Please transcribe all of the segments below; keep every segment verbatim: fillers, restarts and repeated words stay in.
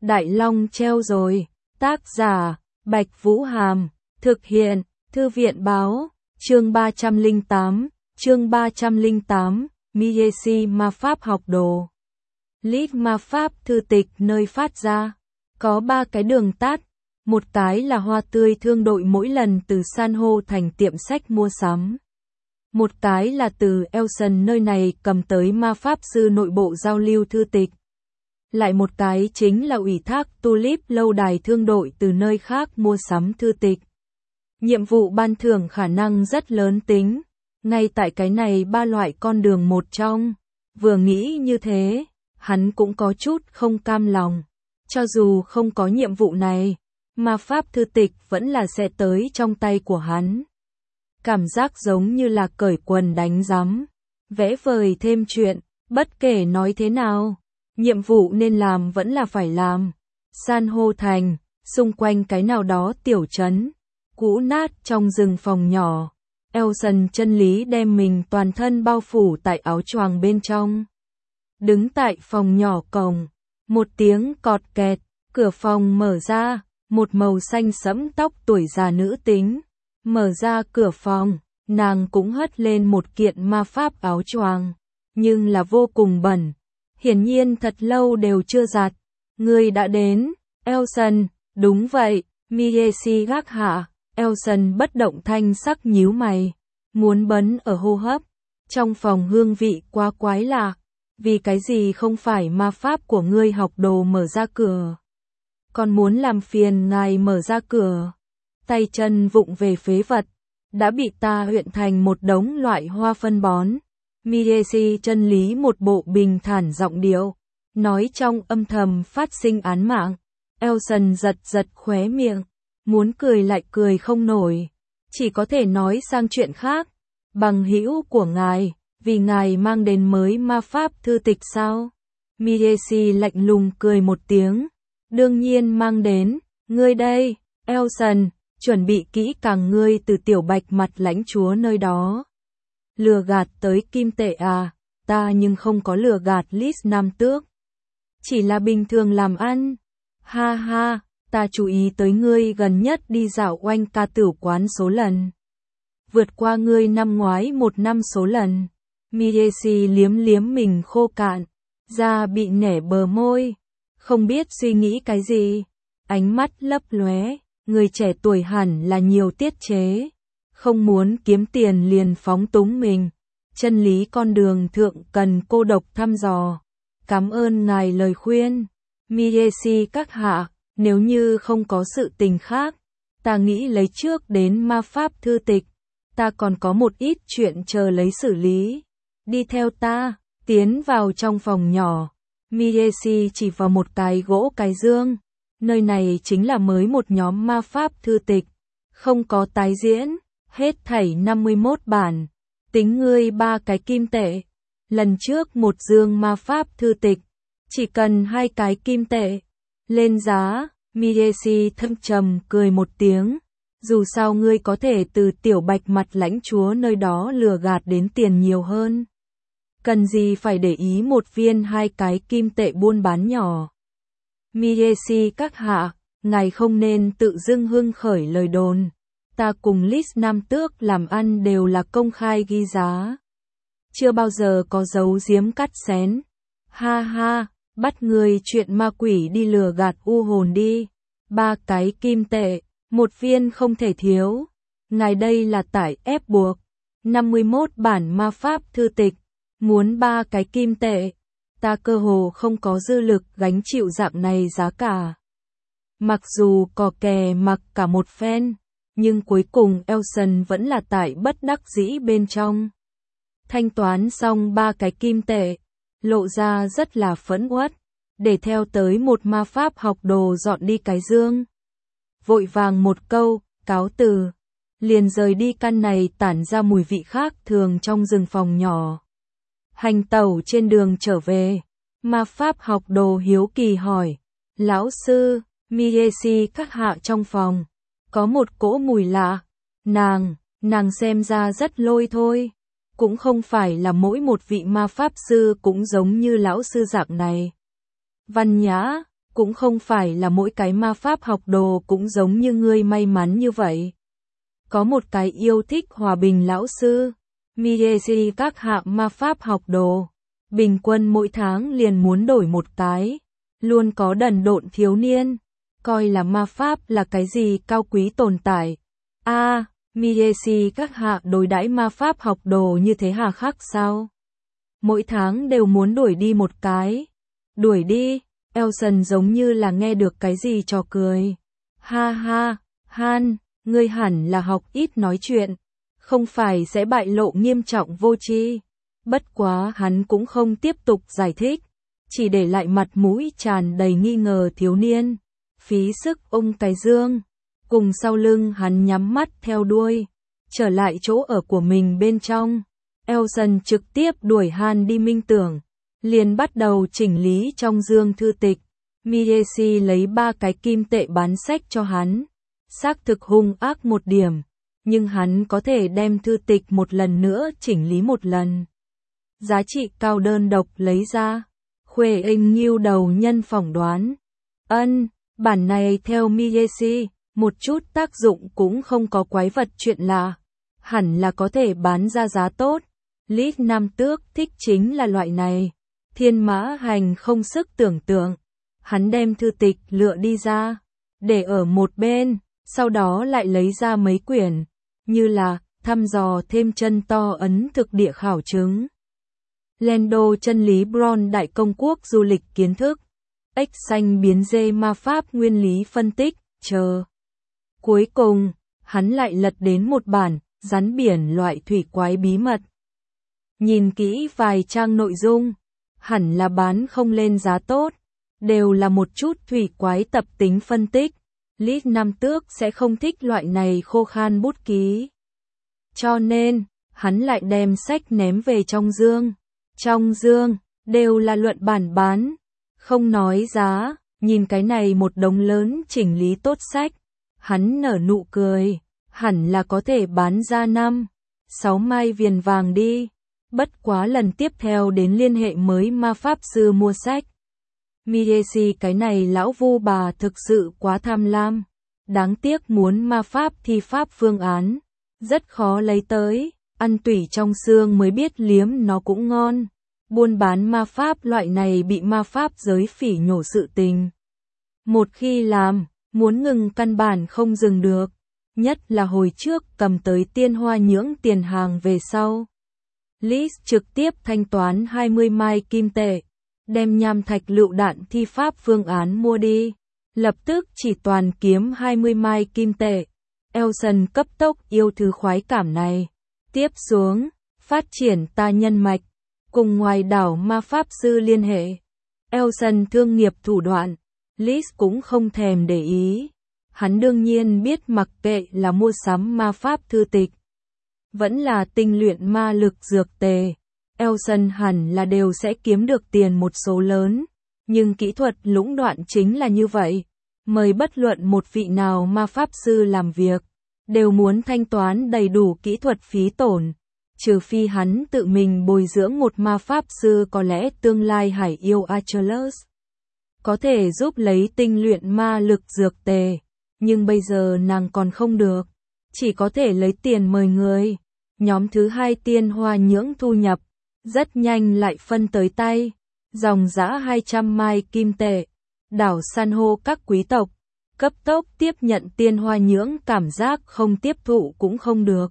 Đại Long treo rồi. Tác giả, Bạch Vũ Hàm. Thực hiện, Thư viện báo. Chương ba trăm lẻ tám. Chương ba trăm lẻ tám. Miyeshi ma pháp học đồ. List ma pháp thư tịch nơi phát ra. Có ba cái đường tắt. Một cái là hoa tươi thương đội mỗi lần từ san hô thành tiệm sách mua sắm. Một cái là từ Elson nơi này cầm tới ma pháp sư nội bộ giao lưu thư tịch. Lại một cái chính là ủy thác Tulip lâu đài thương đội từ nơi khác mua sắm thư tịch. Nhiệm vụ ban thưởng khả năng rất lớn tính. Ngay tại cái này ba loại con đường một trong. Vừa nghĩ như thế, hắn cũng có chút không cam lòng. Cho dù không có nhiệm vụ này, ma pháp thư tịch vẫn là sẽ tới trong tay của hắn. Cảm giác giống như là cởi quần đánh rắm, vẽ vời thêm chuyện, bất kể nói thế nào, nhiệm vụ nên làm vẫn là phải làm. San hô thành, xung quanh cái nào đó tiểu trấn, cũ nát trong rừng phòng nhỏ, Elson chân lý đem mình toàn thân bao phủ tại áo choàng bên trong. Đứng tại phòng nhỏ cổng, một tiếng cọt kẹt, cửa phòng mở ra, một màu xanh sẫm tóc tuổi già nữ tính. Mở ra cửa phòng, nàng cũng hất lên một kiện ma pháp áo choàng, nhưng là vô cùng bẩn. Hiển nhiên thật lâu đều chưa giặt. Người đã đến, Elson, đúng vậy, Miyeshi gác hạ. Elson bất động thanh sắc nhíu mày, muốn bấn ở hô hấp. Trong phòng hương vị quá quái lạ, vì cái gì không phải ma pháp của ngươi học đồ mở ra cửa, còn muốn làm phiền ngài mở ra cửa. Tay chân vụng về phế vật, đã bị ta huyện thành một đống loại hoa phân bón. Miyeshi chân lý một bộ bình thản giọng điệu, nói trong âm thầm phát sinh án mạng. Elson giật giật khóe miệng, muốn cười lại cười không nổi, chỉ có thể nói sang chuyện khác. Bằng hữu của ngài, vì ngài mang đến mới ma pháp thư tịch sao? Miyeshi lạnh lùng cười một tiếng, đương nhiên mang đến, ngươi đây, Elson. Chuẩn bị kỹ càng ngươi từ tiểu bạch mặt lãnh chúa nơi đó. Lừa gạt tới kim tệ à, ta nhưng không có lừa gạt Lis Nam Tước. Chỉ là bình thường làm ăn. Ha ha, ta chú ý tới ngươi gần nhất đi dạo oanh ca tửu quán số lần. Vượt qua ngươi năm ngoái một năm số lần. Miyeshi liếm liếm mình khô cạn, da bị nẻ bờ môi. Không biết suy nghĩ cái gì, ánh mắt lấp lóe. Người trẻ tuổi hẳn là nhiều tiết chế, không muốn kiếm tiền liền phóng túng mình. Chân lý con đường thượng cần cô độc thăm dò. Cảm ơn ngài lời khuyên, Miyeshi các hạ. Nếu như không có sự tình khác, ta nghĩ lấy trước đến ma pháp thư tịch. Ta còn có một ít chuyện chờ lấy xử lý. Đi theo ta, tiến vào trong phòng nhỏ. Miyeshi chỉ vào một cái gỗ cái dương. Nơi này chính là mới một nhóm ma pháp thư tịch, không có tái diễn, hết thảy năm mươi mốt bản, tính ngươi ba cái kim tệ. Lần trước một dương ma pháp thư tịch, chỉ cần hai cái kim tệ. Lên giá, Miyeshi thâm trầm cười một tiếng, dù sao ngươi có thể từ tiểu bạch mặt lãnh chúa nơi đó lừa gạt đến tiền nhiều hơn. Cần gì phải để ý một viên hai cái kim tệ buôn bán nhỏ. Miyeshi các hạ, ngài không nên tự dưng hưng khởi lời đồn. Ta cùng Lis Nam Tước làm ăn đều là công khai ghi giá. Chưa bao giờ có giấu giếm cắt xén. Ha ha, bắt người chuyện ma quỷ đi lừa gạt u hồn đi. Ba cái kim tệ, một viên không thể thiếu. Ngài đây là tải ép buộc. năm mươi mốt bản ma pháp thư tịch, muốn ba cái kim tệ. Ta cơ hồ không có dư lực gánh chịu dạng này giá cả. Mặc dù có kè mặc cả một phen, nhưng cuối cùng Elson vẫn là tại bất đắc dĩ bên trong. Thanh toán xong ba cái kim tệ, lộ ra rất là phẫn uất, để theo tới một ma pháp học đồ dọn đi cái dương. Vội vàng một câu, cáo từ, liền rời đi. Căn này tản ra mùi vị khác thường trong rừng phòng nhỏ. Hành tẩu trên đường trở về, ma pháp học đồ hiếu kỳ hỏi, lão sư, Miyeshi các hạ trong phòng, có một cỗ mùi lạ. Nàng, nàng xem ra rất lôi thôi, cũng không phải là mỗi một vị ma pháp sư cũng giống như lão sư dạng này. Văn nhã, cũng không phải là mỗi cái ma pháp học đồ cũng giống như ngươi may mắn như vậy. Có một cái yêu thích hòa bình lão sư, Miyeshi các hạng ma pháp học đồ, bình quân mỗi tháng liền muốn đổi một cái, luôn có đần độn thiếu niên, coi là ma pháp là cái gì cao quý tồn tại. A, à, Miyeshi các hạ đối đãi ma pháp học đồ như thế hà khắc sao? Mỗi tháng đều muốn đuổi đi một cái. Đuổi đi, Elson giống như là nghe được cái gì trò cười. Ha ha, Han, ngươi hẳn là học ít nói chuyện, không phải sẽ bại lộ nghiêm trọng vô tri. Bất quá hắn cũng không tiếp tục giải thích, chỉ để lại mặt mũi tràn đầy nghi ngờ thiếu niên. Phí sức ôm cái dương, cùng sau lưng hắn nhắm mắt theo đuôi, trở lại chỗ ở của mình bên trong. Elson trực tiếp đuổi Han đi minh tưởng, liền bắt đầu chỉnh lý trong dương thư tịch. Miyeshi lấy ba cái kim tệ bán sách cho hắn, xác thực hung ác một điểm, nhưng hắn có thể đem thư tịch một lần nữa chỉnh lý một lần. Giá trị cao đơn độc lấy ra, Khuê Inh nghiêu đầu nhân phỏng đoán. Ân, bản này theo Miyeshi, một chút tác dụng cũng không có, quái vật chuyện lạ, hẳn là có thể bán ra giá tốt. Lít Nam Tước thích chính là loại này. Thiên Mã Hành không sức tưởng tượng, hắn đem thư tịch lựa đi ra, để ở một bên, sau đó lại lấy ra mấy quyển, như là thăm dò thêm chân to ấn thực địa khảo chứng, Lendo chân lý Bron đại công quốc du lịch kiến thức, X xanh biến dê ma pháp nguyên lý phân tích, chờ. Cuối cùng, hắn lại lật đến một bản, rắn biển loại thủy quái bí mật. Nhìn kỹ vài trang nội dung, hẳn là bán không lên giá tốt, đều là một chút thủy quái tập tính phân tích. Lít Nam Tước sẽ không thích loại này khô khan bút ký. Cho nên, hắn lại đem sách ném về trong dương. Trong dương, đều là luận bản bán, không nói giá, nhìn cái này một đống lớn chỉnh lý tốt sách. Hắn nở nụ cười, hẳn là có thể bán ra năm, sáu mai viền vàng đi. Bất quá lần tiếp theo đến liên hệ mới ma pháp sư mua sách. Miyeshi cái này lão vu bà thực sự quá tham lam. Đáng tiếc muốn ma pháp thi pháp phương án, rất khó lấy tới, ăn tủy trong xương mới biết liếm nó cũng ngon. Buôn bán ma pháp loại này bị ma pháp giới phỉ nhổ sự tình. Một khi làm, muốn ngừng căn bản không dừng được, nhất là hồi trước cầm tới tiên hoa nhưỡng tiền hàng về sau. Liz trực tiếp thanh toán hai mươi mai kim tệ, đem nham thạch lựu đạn thi pháp phương án mua đi, lập tức chỉ toàn kiếm hai mươi mai kim tệ. Elson cấp tốc yêu thứ khoái cảm này. Tiếp xuống, phát triển ta nhân mạch, cùng ngoài đảo ma pháp sư liên hệ. Elson thương nghiệp thủ đoạn, Liz cũng không thèm để ý. Hắn đương nhiên biết mặc kệ là mua sắm ma pháp thư tịch, vẫn là tinh luyện ma lực dược tề, Elson hẳn là đều sẽ kiếm được tiền một số lớn, nhưng kỹ thuật lũng đoạn chính là như vậy. Mời bất luận một vị nào ma pháp sư làm việc, đều muốn thanh toán đầy đủ kỹ thuật phí tổn, trừ phi hắn tự mình bồi dưỡng một ma pháp sư, có lẽ tương lai hải yêu Achilles có thể giúp lấy tinh luyện ma lực dược tề, nhưng bây giờ nàng còn không được, chỉ có thể lấy tiền mời người. Nhóm thứ hai tiên hoa nhưỡng thu nhập, rất nhanh lại phân tới tay, dòng dã hai trăm mai kim tệ. Đảo san hô các quý tộc, cấp tốc tiếp nhận tiên hoa nhưỡng, cảm giác không tiếp thụ cũng không được.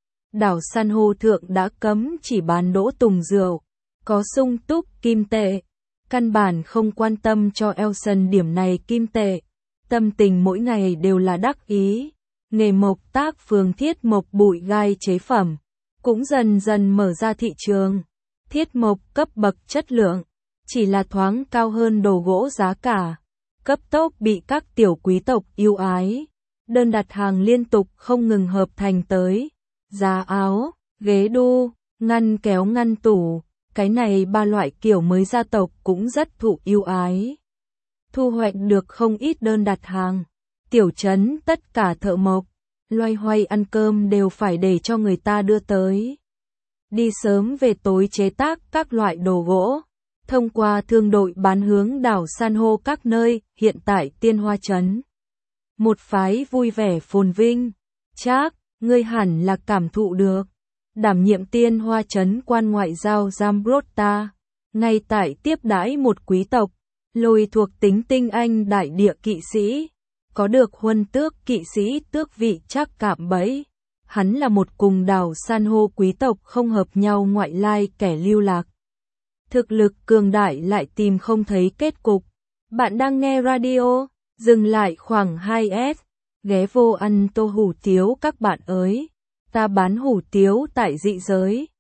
Đảo san hô thượng đã cấm chỉ bán đỗ tùng rượu, có sung túc kim tệ, căn bản không quan tâm cho Elson điểm này kim tệ, tâm tình mỗi ngày đều là đắc ý. Nghề mộc tác phường thiết mộc bụi gai chế phẩm, cũng dần dần mở ra thị trường. Thiết mộc cấp bậc chất lượng, chỉ là thoáng cao hơn đồ gỗ giá cả, cấp tốc bị các tiểu quý tộc yêu ái. Đơn đặt hàng liên tục không ngừng hợp thành tới. Giá áo, ghế đu, ngăn kéo ngăn tủ, cái này ba loại kiểu mới gia tộc cũng rất thụ yêu ái. Thu hoạch được không ít đơn đặt hàng. Tiểu trấn tất cả thợ mộc, loay hoay ăn cơm đều phải để cho người ta đưa tới. Đi sớm về tối chế tác các loại đồ gỗ, thông qua thương đội bán hướng đảo san hô các nơi, hiện tại Tiên Hoa Trấn. Một phái vui vẻ phồn vinh, Trác, ngươi hẳn là cảm thụ được. Đảm nhiệm Tiên Hoa Trấn quan ngoại giao Zambrotta, ngay tại tiếp đãi một quý tộc, lôi thuộc tính tinh anh đại địa kỵ sĩ, có được huân tước kỵ sĩ tước vị Trác cạm bẫy. Hắn là một cùng đảo san hô quý tộc không hợp nhau ngoại lai kẻ lưu lạc. Thực lực cường đại lại tìm không thấy kết cục. Bạn đang nghe radio, dừng lại khoảng hai S, ghé vô ăn tô hủ tiếu các bạn ơi. Ta bán hủ tiếu tại dị giới.